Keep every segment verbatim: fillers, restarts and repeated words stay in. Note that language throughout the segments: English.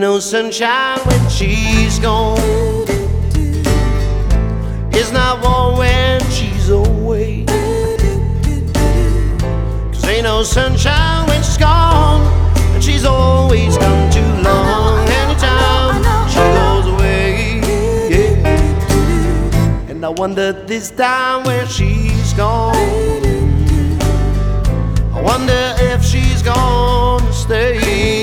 no sunshine when she's gone. It's not warm when she's away. 'Cause ain't no sunshine when she's gone, and she's always gone too long. Anytime she goes away, yeah. And I wonder this time where she's gone. I wonder if she's gonna stay.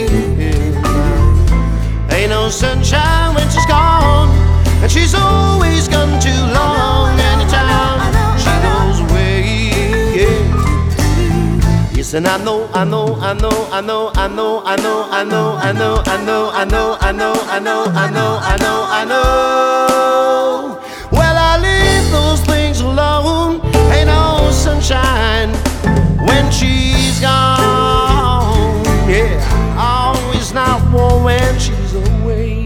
Ain't no sunshine when she's gone, and she's always gone too long. Anytime she goes away, yeah. Yes, and I know, I know, I know, I know, I know, I know, I know, I know, I know, I know, I know, I know, I know, I know, I know. Well, I leave those things alone. Ain't no sunshine when she's gone, yeah. Always not warm when she's away.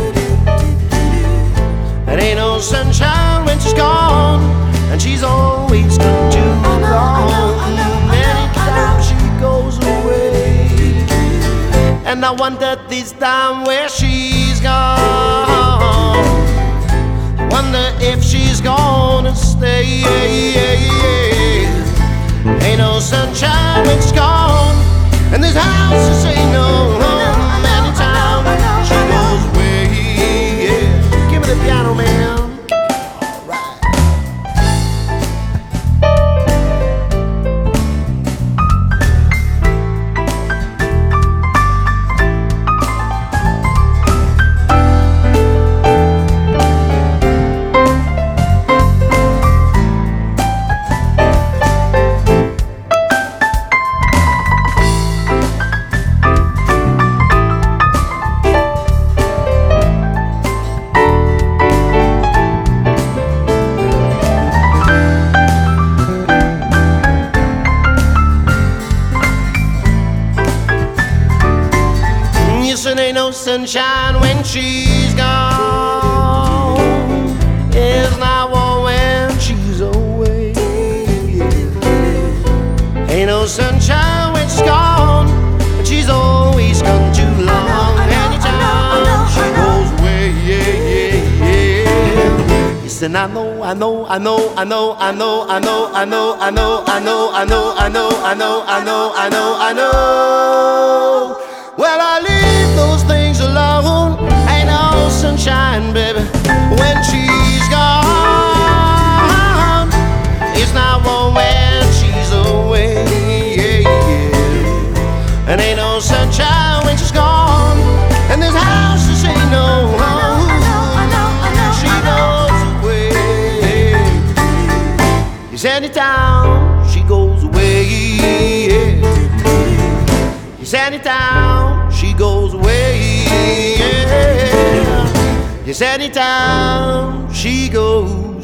And ain't no sunshine when she's gone, and she's always gone too long. Anytime she goes away. And I wonder this time where she's gone. I wonder if she's gonna stay. Ain't no sunshine when she's gone, and this house is ain't no home. Anytime she goes away, yeah. Give me the piano, man. It ain't no sunshine when she's gone. It's not warm when she's away. Ain't no sunshine when she's gone, but she's always gone too long. Anytime she goes away, yeah, yeah, yeah. Yes, and I know, I know, I know, I know, I know, I know, I know, I know, I know, I know, I know, I know, I know, I know, I know. Well, I leave those things alone. Ain't no sunshine, baby, when she's gone. It's not warm when she's away, yeah, yeah. And ain't no sunshine when she's gone, and this house just ain't no home. She goes away. Yes, anytime she goes away, yeah. Yes, anytime she goes away, yeah. Yes, anytime she goes